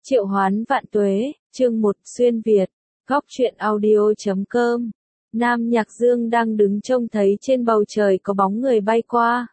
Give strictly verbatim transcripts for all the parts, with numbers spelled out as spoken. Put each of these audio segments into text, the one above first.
Triệu Hoán Vạn Tuế, chương một xuyên Việt, góc truyện audio.com. Nam Nhạc Dương đang đứng trông thấy trên bầu trời có bóng người bay qua.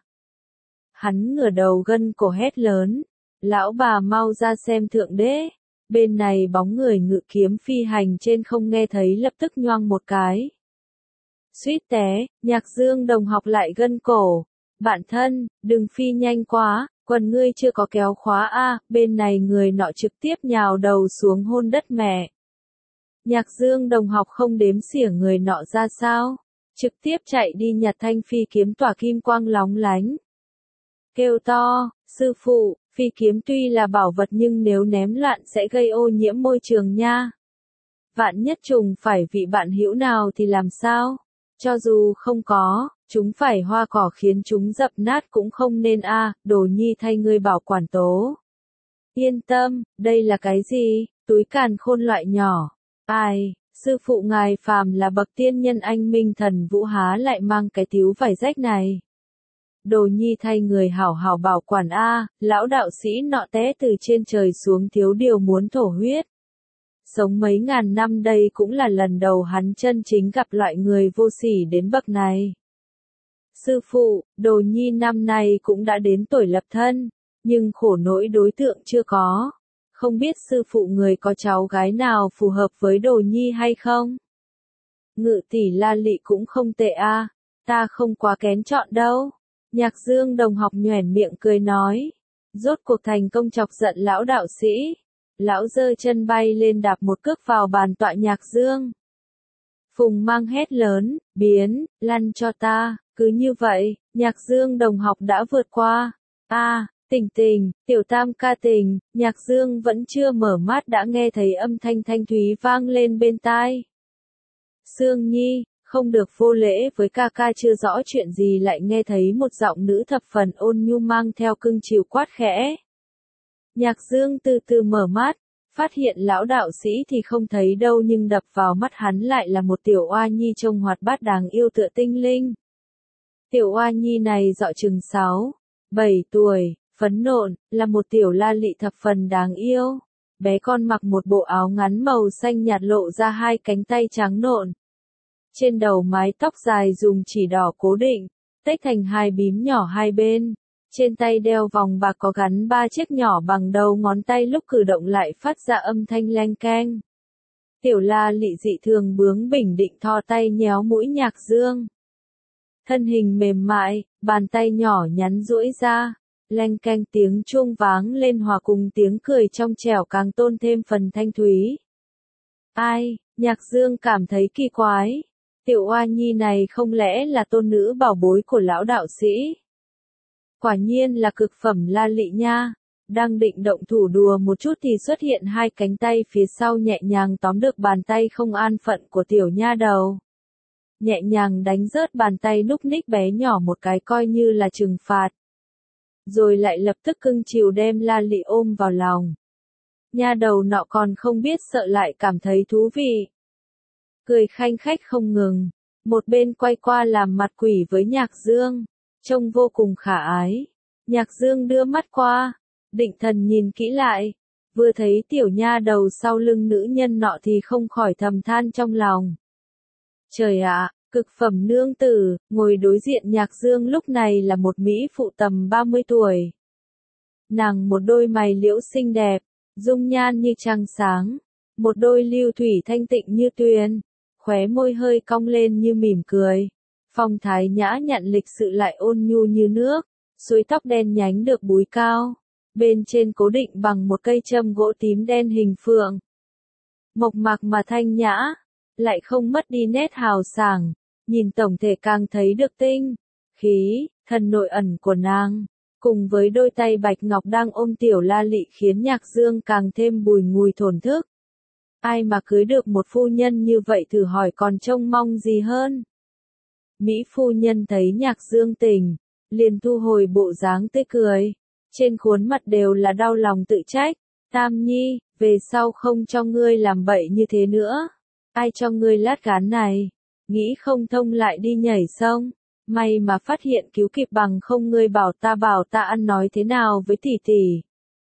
Hắn ngửa đầu gân cổ hét lớn, lão bà mau ra xem thượng đế. Bên này bóng người ngự kiếm phi hành trên không nghe thấy lập tức nhoang một cái. Suýt té, Nhạc Dương đồng học lại gân cổ. Bạn thân, đừng phi nhanh quá, quần ngươi chưa có kéo khóa a. Bên này người nọ trực tiếp nhào đầu xuống hôn đất mẹ. Nhạc Dương đồng học không đếm xỉa người nọ ra sao, trực tiếp chạy đi nhặt thanh phi kiếm tỏa kim quang lóng lánh. Kêu to, sư phụ, phi kiếm tuy là bảo vật nhưng nếu ném loạn sẽ gây ô nhiễm môi trường nha. Vạn nhất trùng phải vị bạn hữu nào thì làm sao? Cho dù không có, chúng phải hoa cỏ khiến chúng dập nát cũng không nên a. Đồ nhi thay ngươi bảo quản tố. Yên tâm, đây là cái gì? Túi càn khôn loại nhỏ. Ai, sư phụ ngài phàm là bậc tiên nhân anh minh thần vũ há lại mang cái tíu vải rách này. Đồ nhi thay người hảo hảo bảo quản a. Lão đạo sĩ nọ té từ trên trời xuống thiếu điều muốn thổ huyết. Sống mấy ngàn năm đây cũng là lần đầu hắn chân chính gặp loại người vô sỉ đến bậc này. Sư phụ, đồ nhi năm nay cũng đã đến tuổi lập thân, nhưng khổ nỗi đối tượng chưa có. Không biết sư phụ người có cháu gái nào phù hợp với đồ nhi hay không? Ngự tỷ La Lị cũng không tệ a, ta không quá kén chọn đâu. Nhạc Dương đồng học nhoẻn miệng cười nói. Rốt cuộc thành công chọc giận lão đạo sĩ. Lão giơ chân bay lên đạp một cước vào bàn tọa Nhạc Dương. Phùng Mang hét lớn, biến, lăn cho ta. Cứ như vậy, Nhạc Dương đồng học đã vượt qua. A, à, Tình Tình, tiểu tam ca tình. Nhạc Dương vẫn chưa mở mắt đã nghe thấy âm thanh thanh thúy vang lên bên tai. Sương Nhi, không được vô lễ với ca ca. Chưa rõ chuyện gì lại nghe thấy một giọng nữ thập phần ôn nhu mang theo cưng chiều quát khẽ. Nhạc Dương từ từ mở mắt, phát hiện lão đạo sĩ thì không thấy đâu nhưng đập vào mắt hắn lại là một tiểu oa nhi trông hoạt bát đáng yêu tựa tinh linh. Tiểu oa nhi này dọ chừng sáu, bảy tuổi, phấn nộn, là một tiểu La Lị thập phần đáng yêu. Bé con mặc một bộ áo ngắn màu xanh nhạt lộ ra hai cánh tay trắng nộn. Trên đầu mái tóc dài dùng chỉ đỏ cố định, tách thành hai bím nhỏ hai bên. Trên tay đeo vòng bạc có gắn ba chiếc nhỏ bằng đầu ngón tay lúc cử động lại phát ra âm thanh leng keng. Tiểu La Lị dị thường bướng bỉnh định thò tay nhéo mũi Nhạc Dương. Thân hình mềm mại, bàn tay nhỏ nhắn duỗi ra, leng keng tiếng chuông váng lên hòa cùng tiếng cười trong trẻo càng tôn thêm phần thanh thúy. Ai, Nhạc Dương cảm thấy kỳ quái. Tiểu oa nhi này không lẽ là tôn nữ bảo bối của lão đạo sĩ? Quả nhiên là cực phẩm La Lị nha. Đang định động thủ đùa một chút thì xuất hiện hai cánh tay phía sau nhẹ nhàng tóm được bàn tay không an phận của tiểu nha đầu. Nhẹ nhàng đánh rớt bàn tay núc ních bé nhỏ một cái coi như là trừng phạt. Rồi lại lập tức cưng chiều đem La Lị ôm vào lòng. Nha đầu nọ còn không biết sợ lại cảm thấy thú vị. Cười khanh khách không ngừng. Một bên quay qua làm mặt quỷ với Nhạc Dương. Trông vô cùng khả ái. Nhạc Dương đưa mắt qua. Định thần nhìn kỹ lại. Vừa thấy tiểu nha đầu sau lưng nữ nhân nọ thì không khỏi thầm than trong lòng. Trời ạ, cực phẩm nương tử. Ngồi đối diện Nhạc Dương lúc này là một mỹ phụ tầm ba mươi tuổi. Nàng một đôi mày liễu xinh đẹp, dung nhan như trăng sáng. Một đôi lưu thủy thanh tịnh như tuyền. Khóe môi hơi cong lên như mỉm cười. Phong thái nhã nhặn lịch sự lại ôn nhu như nước. Suối tóc đen nhánh được búi cao. Bên trên cố định bằng một cây châm gỗ tím đen hình phượng. Mộc mạc mà thanh nhã. Lại không mất đi nét hào sảng. Nhìn tổng thể càng thấy được tinh, khí, thần nội ẩn của nàng. Cùng với đôi tay bạch ngọc đang ôm tiểu La Lị khiến Nhạc Dương càng thêm bùi ngùi thổn thức. Ai mà cưới được một phu nhân như vậy thử hỏi còn trông mong gì hơn. Mỹ phu nhân thấy Nhạc Dương tỉnh, liền thu hồi bộ dáng tươi cười. Trên khuôn mặt đều là đau lòng tự trách. Tam Nhi, về sau không cho ngươi làm bậy như thế nữa. Ai cho ngươi lát gán này? Nghĩ không thông lại đi nhảy sông. May mà phát hiện cứu kịp bằng không ngươi bảo ta bảo ta ăn nói thế nào với tỷ tỷ.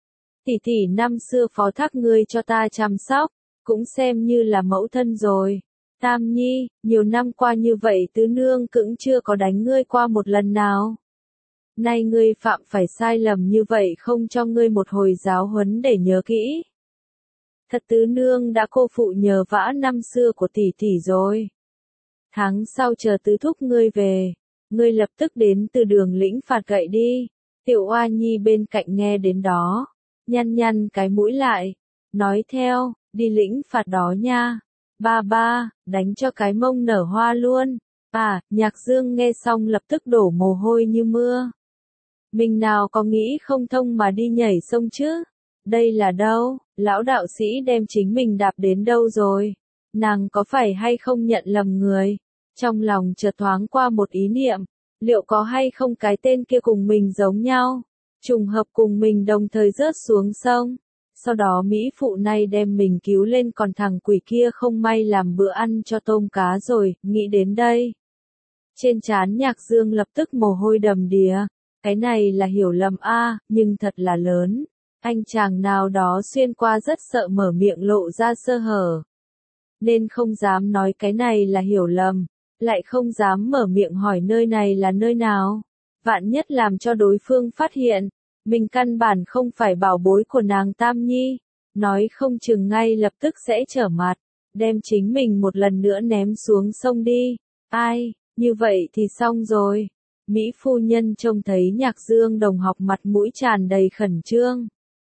tỷ tỷ năm xưa phó thác ngươi cho ta chăm sóc, cũng xem như là mẫu thân rồi. Tam Nhi, nhiều năm qua như vậy tứ nương cũng chưa có đánh ngươi qua một lần nào. Nay ngươi phạm phải sai lầm như vậy không cho ngươi một hồi giáo huấn để nhớ kỹ. Thật tứ nương đã cô phụ nhờ vả năm xưa của tỷ tỷ rồi. Tháng sau chờ tứ thúc ngươi về, ngươi lập tức đến từ đường lĩnh phạt gậy đi. Tiểu Oa Nhi bên cạnh nghe đến đó, nhăn nhăn cái mũi lại, nói theo, đi lĩnh phạt đó nha. Ba ba, đánh cho cái mông nở hoa luôn. À, Nhạc Dương nghe xong lập tức đổ mồ hôi như mưa. Mình nào có nghĩ không thông mà đi nhảy sông chứ? Đây là đâu? Lão đạo sĩ đem chính mình đạp đến đâu rồi? Nàng có phải hay không nhận lầm người? Trong lòng chợt thoáng qua một ý niệm, liệu có hay không cái tên kia cùng mình giống nhau? Trùng hợp cùng mình đồng thời rớt xuống sông. Sau đó Mỹ phụ này đem mình cứu lên còn thằng quỷ kia không may làm bữa ăn cho tôm cá rồi, nghĩ đến đây. Trên trán Nhạc Dương lập tức mồ hôi đầm đìa, cái này là hiểu lầm a, nhưng thật là lớn. Anh chàng nào đó xuyên qua rất sợ mở miệng lộ ra sơ hở. Nên không dám nói cái này là hiểu lầm, lại không dám mở miệng hỏi nơi này là nơi nào. Vạn nhất làm cho đối phương phát hiện. Mình căn bản không phải bảo bối của nàng Tam Nhi, nói không chừng ngay lập tức sẽ trở mặt, đem chính mình một lần nữa ném xuống sông đi. Ai, như vậy thì xong rồi. Mỹ phu nhân trông thấy Nhạc Dương đồng học mặt mũi tràn đầy khẩn trương.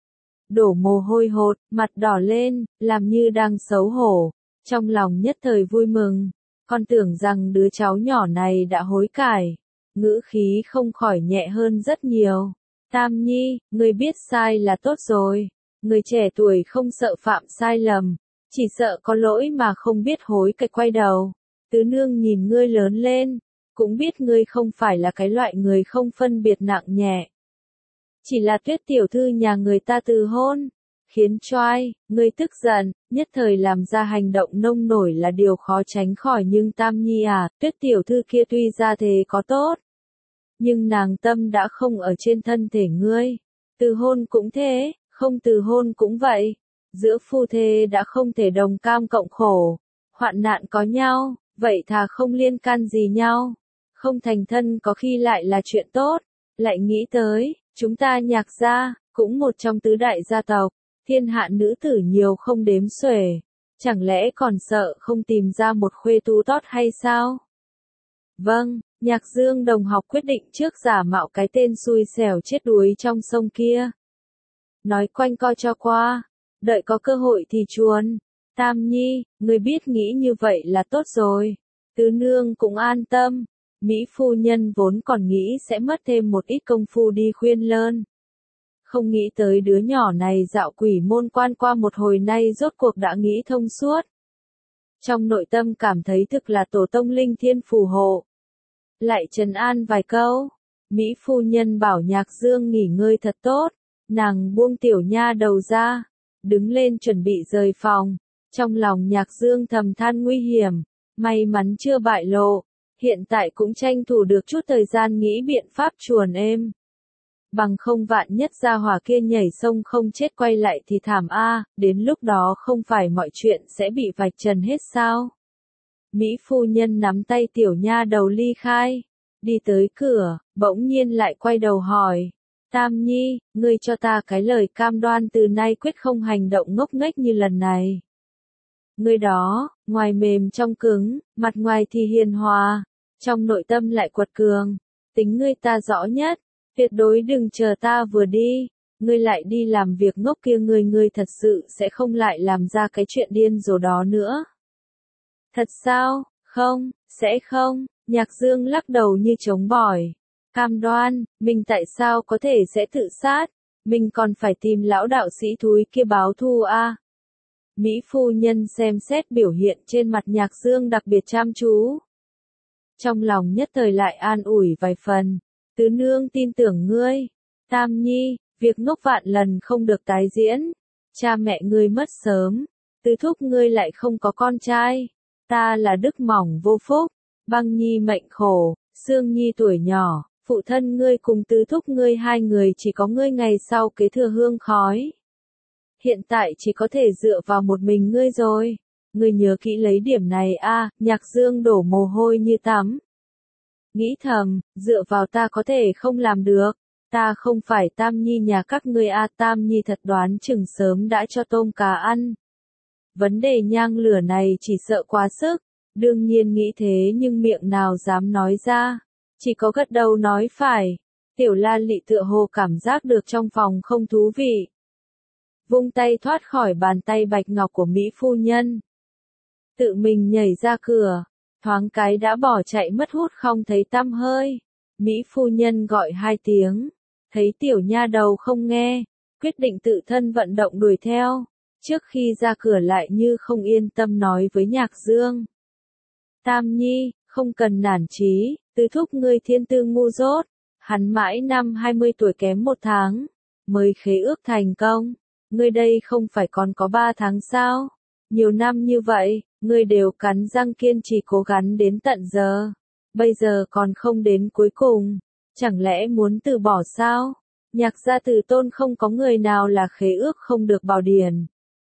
Đổ mồ hôi hột, mặt đỏ lên, làm như đang xấu hổ, trong lòng nhất thời vui mừng, con tưởng rằng đứa cháu nhỏ này đã hối cải, ngữ khí không khỏi nhẹ hơn rất nhiều. Tam Nhi, người biết sai là tốt rồi. Người trẻ tuổi không sợ phạm sai lầm, chỉ sợ có lỗi mà không biết hối cải quay đầu. Tứ nương nhìn ngươi lớn lên, cũng biết ngươi không phải là cái loại người không phân biệt nặng nhẹ. Chỉ là Tuyết tiểu thư nhà người ta từ hôn, khiến choai, ngươi tức giận, nhất thời làm ra hành động nông nổi là điều khó tránh khỏi nhưng Tam Nhi à, Tuyết tiểu thư kia tuy ra thế có tốt. Nhưng nàng tâm đã không ở trên thân thể ngươi. Từ hôn cũng thế, không từ hôn cũng vậy. Giữa phu thê đã không thể đồng cam cộng khổ. Hoạn nạn có nhau, vậy thà không liên can gì nhau. Không thành thân có khi lại là chuyện tốt. Lại nghĩ tới, chúng ta Nhạc gia, cũng một trong tứ đại gia tộc. Thiên hạ nữ tử nhiều không đếm xuể. Chẳng lẽ còn sợ không tìm ra một khuê tú tốt hay sao? Vâng. Nhạc Dương đồng học quyết định trước giả mạo cái tên xui xẻo chết đuối trong sông kia. Nói quanh co cho qua, đợi có cơ hội thì chuồn. Tam Nhi, người biết nghĩ như vậy là tốt rồi. Tứ nương cũng an tâm. Mỹ phu nhân vốn còn nghĩ sẽ mất thêm một ít công phu đi khuyên lơn. Không nghĩ tới đứa nhỏ này dạo quỷ môn quan qua một hồi nay rốt cuộc đã nghĩ thông suốt. Trong nội tâm cảm thấy thực là tổ tông linh thiên phù hộ. Lại trấn an vài câu, Mỹ phu nhân bảo Nhạc Dương nghỉ ngơi thật tốt, nàng buông tiểu nha đầu ra, đứng lên chuẩn bị rời phòng, trong lòng Nhạc Dương thầm than nguy hiểm, may mắn chưa bại lộ, hiện tại cũng tranh thủ được chút thời gian nghĩ biện pháp chuồn êm. Bằng không vạn nhất gia hỏa kia nhảy sông không chết quay lại thì thảm a, đến lúc đó không phải mọi chuyện sẽ bị vạch trần hết sao? Mỹ phu nhân nắm tay tiểu nha đầu ly khai, đi tới cửa, bỗng nhiên lại quay đầu hỏi, Tam Nhi, ngươi cho ta cái lời cam đoan từ nay quyết không hành động ngốc nghếch như lần này. Ngươi đó, ngoài mềm trong cứng, mặt ngoài thì hiền hòa, trong nội tâm lại quật cường, tính ngươi ta rõ nhất, tuyệt đối đừng chờ ta vừa đi, ngươi lại đi làm việc ngốc kia ngươi ngươi thật sự sẽ không lại làm ra cái chuyện điên rồ đó nữa. Thật sao? Không, sẽ không. Nhạc Dương lắc đầu như chống bỏi. Cam đoan, mình tại sao có thể sẽ tự sát? Mình còn phải tìm lão đạo sĩ thúi kia báo thù a. Mỹ phu nhân xem xét biểu hiện trên mặt Nhạc Dương đặc biệt chăm chú. Trong lòng nhất thời lại an ủi vài phần. Tứ nương tin tưởng ngươi. Tam Nhi, việc ngốc vạn lần không được tái diễn. Cha mẹ ngươi mất sớm. Tứ thúc ngươi lại không có con trai. Ta là đức mỏng vô phúc. Băng Nhi mệnh khổ, Sương Nhi tuổi nhỏ, phụ thân ngươi cùng tứ thúc ngươi hai người chỉ có ngươi ngày sau kế thừa hương khói. hiện tại chỉ có thể dựa vào một mình ngươi rồi. Ngươi nhớ kỹ lấy điểm này a. Nhạc Dương đổ mồ hôi như tắm. Nghĩ thầm, dựa vào ta có thể không làm được. Ta không phải Tam Nhi nhà các ngươi a. Tam Nhi thật đoán chừng sớm đã cho tôm cá ăn. Vấn đề nhang lửa này chỉ sợ quá sức. Đương nhiên nghĩ thế nhưng miệng nào dám nói ra. Chỉ có gật đầu nói phải. Tiểu La Lị tựa hồ cảm giác được trong phòng không thú vị. Vung tay thoát khỏi bàn tay bạch ngọc của Mỹ phu nhân. Tự mình nhảy ra cửa. Thoáng cái đã bỏ chạy mất hút không thấy tăm hơi. Mỹ phu nhân gọi hai tiếng. Thấy tiểu nha đầu không nghe. Quyết định tự thân vận động đuổi theo. Trước khi ra cửa lại như không yên tâm nói với Nhạc Dương. Tam Nhi, không cần nản chí, tứ thúc ngươi thiên tư ngu dốt. Hắn mãi năm hai mươi tuổi kém một tháng. Mới khế ước thành công. Ngươi đây không phải còn có ba tháng sao? Nhiều năm như vậy, ngươi đều cắn răng kiên trì cố gắng đến tận giờ. Bây giờ còn không đến cuối cùng. Chẳng lẽ muốn từ bỏ sao? Nhạc gia Từ Tôn không có người nào là khế ước không được bảo điển.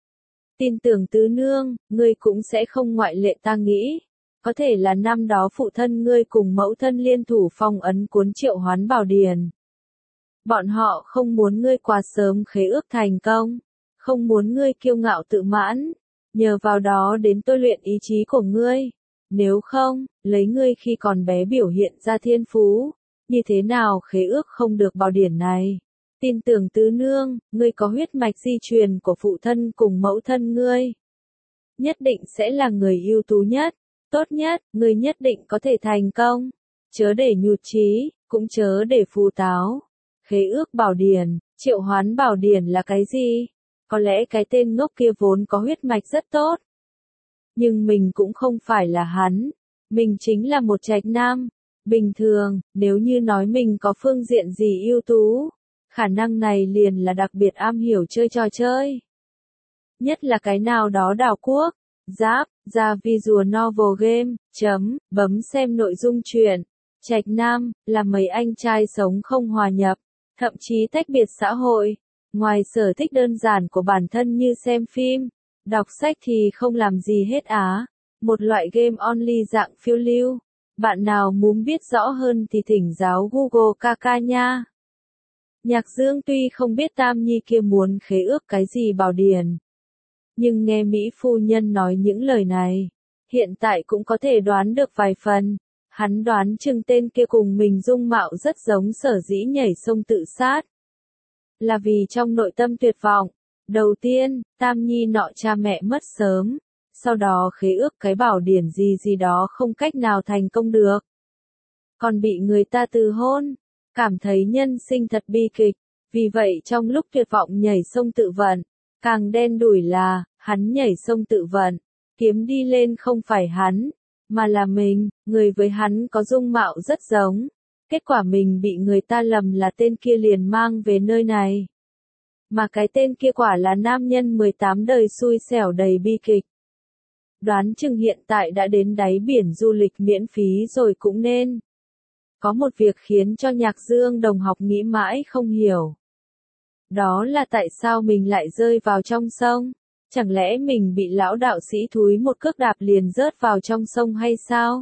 Tin tưởng tứ nương, ngươi cũng sẽ không ngoại lệ ta nghĩ. Có thể là năm đó phụ thân ngươi cùng mẫu thân liên thủ phong ấn cuốn triệu hoán bảo điển. Bọn họ không muốn ngươi quá sớm khế ước thành công. Không muốn ngươi kiêu ngạo tự mãn. Nhờ vào đó đến tôi luyện ý chí của ngươi. Nếu không, lấy ngươi khi còn bé biểu hiện ra thiên phú. Như thế nào khế ước không được bảo điển này? Tin tưởng tứ nương, ngươi có huyết mạch di truyền của phụ thân cùng mẫu thân ngươi. Nhất định sẽ là người ưu tú nhất, tốt nhất, ngươi nhất định có thể thành công. Chớ để nhụt chí, cũng chớ để phù táo. Khế ước bảo điển, triệu hoán bảo điển là cái gì? Có lẽ cái tên ngốc kia vốn có huyết mạch rất tốt. Nhưng mình cũng không phải là hắn. Mình chính là một trạch nam. Bình thường, nếu như nói mình có phương diện gì ưu tú, khả năng này liền là đặc biệt am hiểu chơi trò chơi. Nhất là cái nào đó đảo quốc, giáp, ra visual novel game, chấm, bấm xem nội dung truyện. Trạch nam, là mấy anh trai sống không hòa nhập, thậm chí tách biệt xã hội. Ngoài sở thích đơn giản của bản thân như xem phim, đọc sách thì không làm gì hết á. Một loại game only dạng phiêu lưu. Bạn nào muốn biết rõ hơn thì thỉnh giáo Google ca ca nha. Nhạc Dương tuy không biết Tam Nhi kia muốn khế ước cái gì bảo điển. Nhưng nghe Mỹ phu nhân nói những lời này, hiện tại cũng có thể đoán được vài phần. Hắn đoán chừng tên kia cùng mình dung mạo rất giống sở dĩ nhảy sông tự sát. Là vì trong nội tâm tuyệt vọng. Đầu tiên, Tam Nhi nọ cha mẹ mất sớm. Sau đó khế ước cái bảo điển gì gì đó không cách nào thành công được. Còn bị người ta từ hôn. Cảm thấy nhân sinh thật bi kịch. Vì vậy trong lúc tuyệt vọng nhảy sông tự vận. Càng đen đủi là, hắn nhảy sông tự vận. Kiếm đi lên không phải hắn. Mà là mình, người với hắn có dung mạo rất giống. Kết quả mình bị người ta lầm là tên kia liền mang về nơi này. Mà cái tên kia quả là nam nhân mười tám đời xui xẻo đầy bi kịch. Đoán chừng hiện tại đã đến đáy biển du lịch miễn phí rồi cũng nên. Có một việc khiến cho Nhạc Dương đồng học nghĩ mãi không hiểu. Đó là tại sao mình lại rơi vào trong sông? Chẳng lẽ mình bị lão đạo sĩ thúi một cước đạp liền rớt vào trong sông hay sao?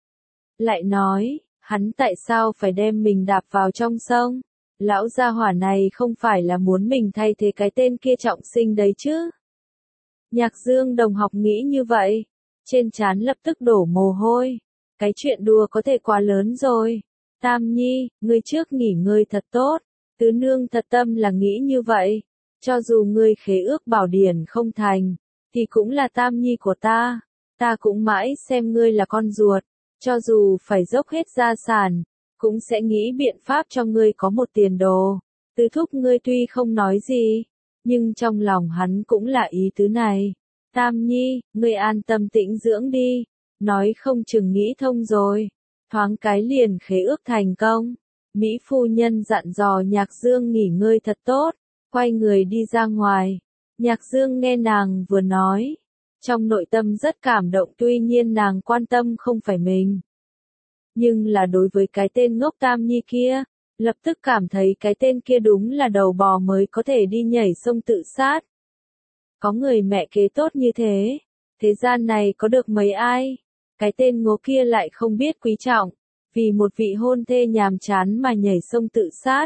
Lại nói, hắn tại sao phải đem mình đạp vào trong sông? Lão gia hỏa này không phải là muốn mình thay thế cái tên kia trọng sinh đấy chứ? Nhạc Dương đồng học nghĩ như vậy. Trên trán lập tức đổ mồ hôi. Cái chuyện đùa có thể quá lớn rồi. Tam Nhi, ngươi trước nghỉ ngơi thật tốt. Tứ nương thật tâm là nghĩ như vậy. Cho dù ngươi khế ước bảo điển không thành, thì cũng là Tam Nhi của ta. Ta cũng mãi xem ngươi là con ruột. Cho dù phải dốc hết gia sản, cũng sẽ nghĩ biện pháp cho ngươi có một tiền đồ. Tứ thúc ngươi tuy không nói gì, nhưng trong lòng hắn cũng là ý tứ này. Tam Nhi, ngươi an tâm tĩnh dưỡng đi. Nói không chừng nghĩ thông rồi. Thoáng cái liền khế ước thành công. Mỹ phu nhân dặn dò Nhạc Dương nghỉ ngơi thật tốt. Quay người đi ra ngoài. Nhạc Dương nghe nàng vừa nói. Trong nội tâm rất cảm động, tuy nhiên nàng quan tâm không phải mình. Nhưng là đối với cái tên ngốc Tam Nhi kia, lập tức cảm thấy cái tên kia đúng là đầu bò mới có thể đi nhảy sông tự sát. Có người mẹ kế tốt như thế, thế gian này có được mấy ai? Cái tên ngố kia lại không biết quý trọng, vì một vị hôn thê nhàm chán mà nhảy sông tự sát.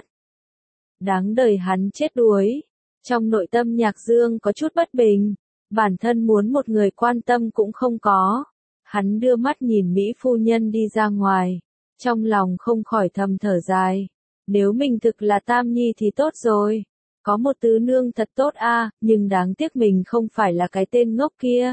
Đáng đời hắn chết đuối. Trong nội tâm Nhạc Dương có chút bất bình, bản thân muốn một người quan tâm cũng không có. Hắn đưa mắt nhìn Mỹ phu nhân đi ra ngoài, trong lòng không khỏi thầm thở dài. Nếu mình thực là Tam Nhi thì tốt rồi, có một tứ nương thật tốt a, nhưng đáng tiếc mình không phải là cái tên ngốc kia.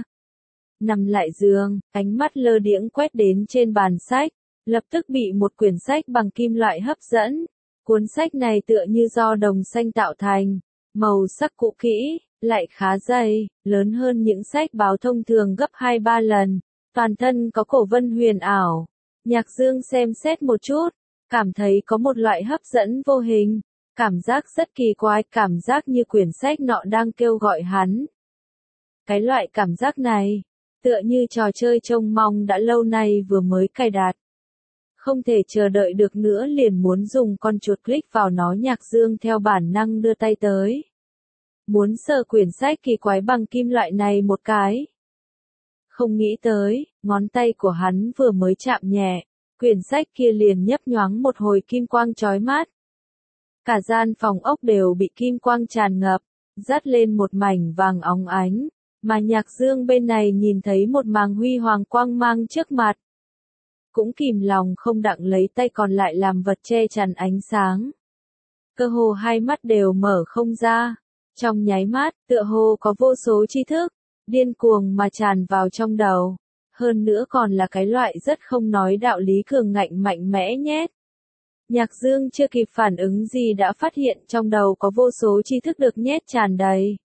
Nằm lại giường, ánh mắt lơ đễnh quét đến trên bàn sách, lập tức bị một quyển sách bằng kim loại hấp dẫn. Cuốn sách này tựa như do đồng xanh tạo thành, màu sắc cũ kỹ, lại khá dày, lớn hơn những sách báo thông thường gấp hai ba lần, toàn thân có cổ vân huyền ảo. Nhạc Dương xem xét một chút, cảm thấy có một loại hấp dẫn vô hình, cảm giác rất kỳ quái, cảm giác như quyển sách nọ đang kêu gọi hắn. Cái loại cảm giác này, tựa như trò chơi trông mong đã lâu nay vừa mới cài đặt. Không thể chờ đợi được nữa, liền muốn dùng con chuột click vào nó. Nhạc Dương theo bản năng đưa tay tới, muốn sờ quyển sách kỳ quái bằng kim loại này một cái. Không nghĩ tới, ngón tay của hắn vừa mới chạm nhẹ, quyển sách kia liền nhấp nhoáng một hồi kim quang chói mắt. Cả gian phòng ốc đều bị kim quang tràn ngập, dắt lên một mảnh vàng óng ánh, mà Nhạc Dương bên này nhìn thấy một màng huy hoàng quang mang trước mặt. Cũng kìm lòng không đặng lấy tay còn lại làm vật che chắn ánh sáng. Cơ hồ hai mắt đều mở không ra. Trong nháy mắt, tựa hồ có vô số tri thức, điên cuồng mà tràn vào trong đầu. Hơn nữa còn là cái loại rất không nói đạo lý cường ngạnh mạnh mẽ nhét. Nhạc Dương chưa kịp phản ứng gì đã phát hiện trong đầu có vô số tri thức được nhét tràn đầy.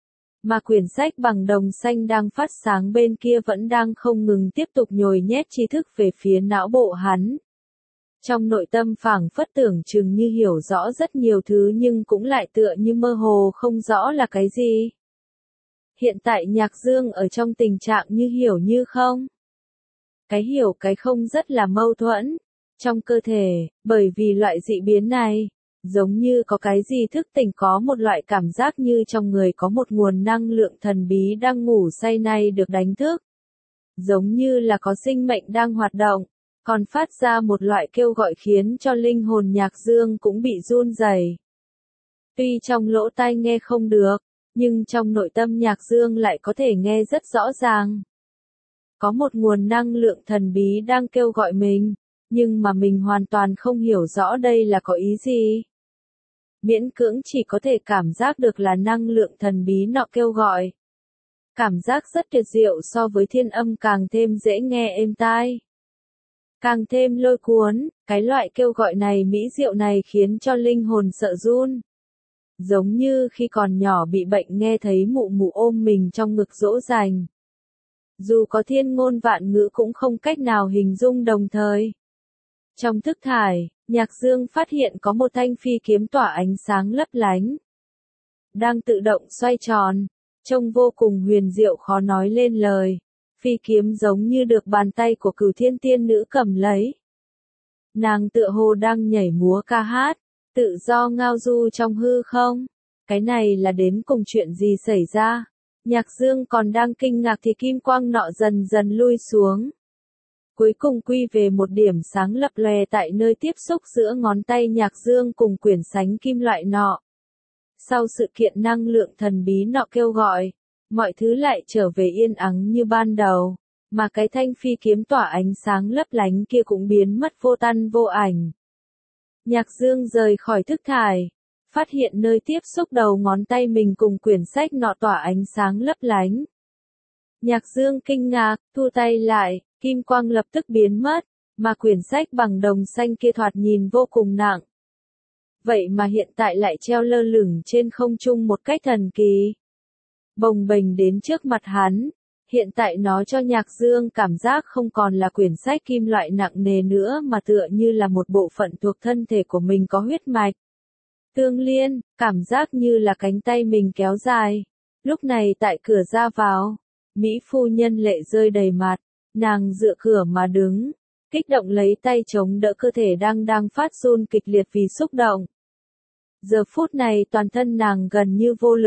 Mà quyển sách bằng đồng xanh đang phát sáng bên kia vẫn đang không ngừng tiếp tục nhồi nhét tri thức về phía não bộ hắn. Trong nội tâm phảng phất tưởng chừng như hiểu rõ rất nhiều thứ nhưng cũng lại tựa như mơ hồ không rõ là cái gì. Hiện tại Nhạc Dương ở trong tình trạng như hiểu như không. Cái hiểu cái không rất là mâu thuẫn. Trong cơ thể, bởi vì loại dị biến này, giống như có cái gì thức tỉnh, có một loại cảm giác như trong người có một nguồn năng lượng thần bí đang ngủ say nay được đánh thức. Giống như là có sinh mệnh đang hoạt động, còn phát ra một loại kêu gọi khiến cho linh hồn Nhạc Dương cũng bị run rẩy. Tuy trong lỗ tai nghe không được, nhưng trong nội tâm Nhạc Dương lại có thể nghe rất rõ ràng. Có một nguồn năng lượng thần bí đang kêu gọi mình, nhưng mà mình hoàn toàn không hiểu rõ đây là có ý gì. Miễn cưỡng chỉ có thể cảm giác được là năng lượng thần bí nọ kêu gọi. Cảm giác rất tuyệt diệu, so với thiên âm càng thêm dễ nghe êm tai. Càng thêm lôi cuốn, cái loại kêu gọi này mỹ diệu này khiến cho linh hồn sợ run. Giống như khi còn nhỏ bị bệnh nghe thấy mụ mụ ôm mình trong ngực dỗ dành. Dù có thiên ngôn vạn ngữ cũng không cách nào hình dung đồng thời. Trong thức thải, Nhạc Dương phát hiện có một thanh phi kiếm tỏa ánh sáng lấp lánh. Đang tự động xoay tròn, trông vô cùng huyền diệu khó nói lên lời. Phi kiếm giống như được bàn tay của Cửu Thiên Tiên Nữ cầm lấy. Nàng tựa hồ đang nhảy múa ca hát, tự do ngao du trong hư không. Cái này là đến cùng chuyện gì xảy ra? Nhạc Dương còn đang kinh ngạc thì kim quang nọ dần dần lui xuống. Cuối cùng quy về một điểm sáng lập lòe tại nơi tiếp xúc giữa ngón tay Nhạc Dương cùng quyển sánh kim loại nọ. Sau sự kiện năng lượng thần bí nọ kêu gọi, mọi thứ lại trở về yên ắng như ban đầu, mà cái thanh phi kiếm tỏa ánh sáng lấp lánh kia cũng biến mất vô tăn vô ảnh. Nhạc Dương rời khỏi thức thải, phát hiện nơi tiếp xúc đầu ngón tay mình cùng quyển sách nọ tỏa ánh sáng lấp lánh. Nhạc Dương kinh ngạc, thu tay lại, kim quang lập tức biến mất, mà quyển sách bằng đồng xanh kia thoạt nhìn vô cùng nặng. Vậy mà hiện tại lại treo lơ lửng trên không trung một cách thần kỳ. Bồng bềnh đến trước mặt hắn, hiện tại nó cho Nhạc Dương cảm giác không còn là quyển sách kim loại nặng nề nữa mà tựa như là một bộ phận thuộc thân thể của mình có huyết mạch. Tương liên, cảm giác như là cánh tay mình kéo dài. Lúc này tại cửa ra vào, Mỹ phu nhân lệ rơi đầy mặt, nàng dựa cửa mà đứng, kích động lấy tay chống đỡ cơ thể đang đang phát run kịch liệt vì xúc động. Giờ phút này toàn thân nàng gần như vô lực,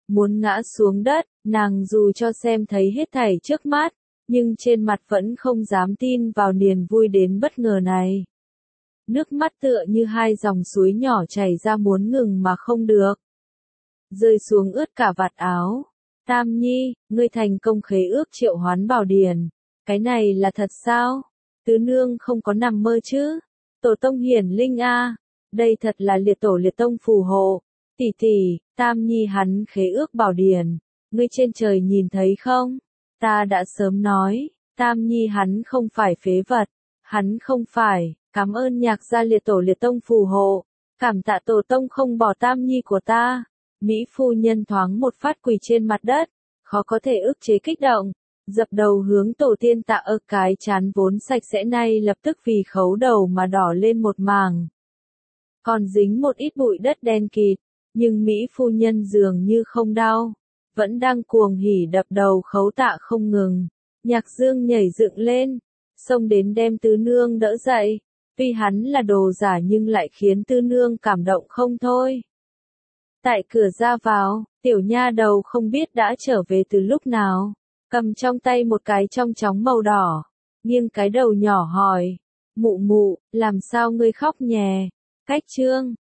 muốn ngã xuống đất, nàng dù cho xem thấy hết thảy trước mắt, nhưng trên mặt vẫn không dám tin vào niềm vui đến bất ngờ này. Nước mắt tựa như hai dòng suối nhỏ chảy ra muốn ngừng mà không được. Rơi xuống ướt cả vạt áo. Tam Nhi, ngươi thành công khế ước triệu hoán bảo điển. Cái này là thật sao? Tứ nương không có nằm mơ chứ? Tổ tông hiển linh a, đây thật là liệt tổ liệt tông phù hộ. Tỷ tỷ, Tam Nhi hắn khế ước bảo điển. Ngươi trên trời nhìn thấy không? Ta đã sớm nói, Tam Nhi hắn không phải phế vật. Hắn không phải, cảm ơn nhạc gia liệt tổ liệt tông phù hộ. Cảm tạ tổ tông không bỏ Tam Nhi của ta. Mỹ phu nhân thoáng một phát quỳ trên mặt đất, khó có thể ức chế kích động, dập đầu hướng tổ tiên tạ ơ, cái chán vốn sạch sẽ nay lập tức vì khấu đầu mà đỏ lên một mảng. Còn dính một ít bụi đất đen kịt, nhưng Mỹ phu nhân dường như không đau, vẫn đang cuồng hỉ đập đầu khấu tạ không ngừng. Nhạc Dương nhảy dựng lên, xông đến đem Tứ Nương đỡ dậy, tuy hắn là đồ giả nhưng lại khiến Tứ Nương cảm động không thôi. Tại cửa ra vào, tiểu nha đầu không biết đã trở về từ lúc nào, cầm trong tay một cái trong chóng màu đỏ, nghiêng cái đầu nhỏ hỏi, mụ mụ, làm sao ngươi khóc nhè? Cách Trương,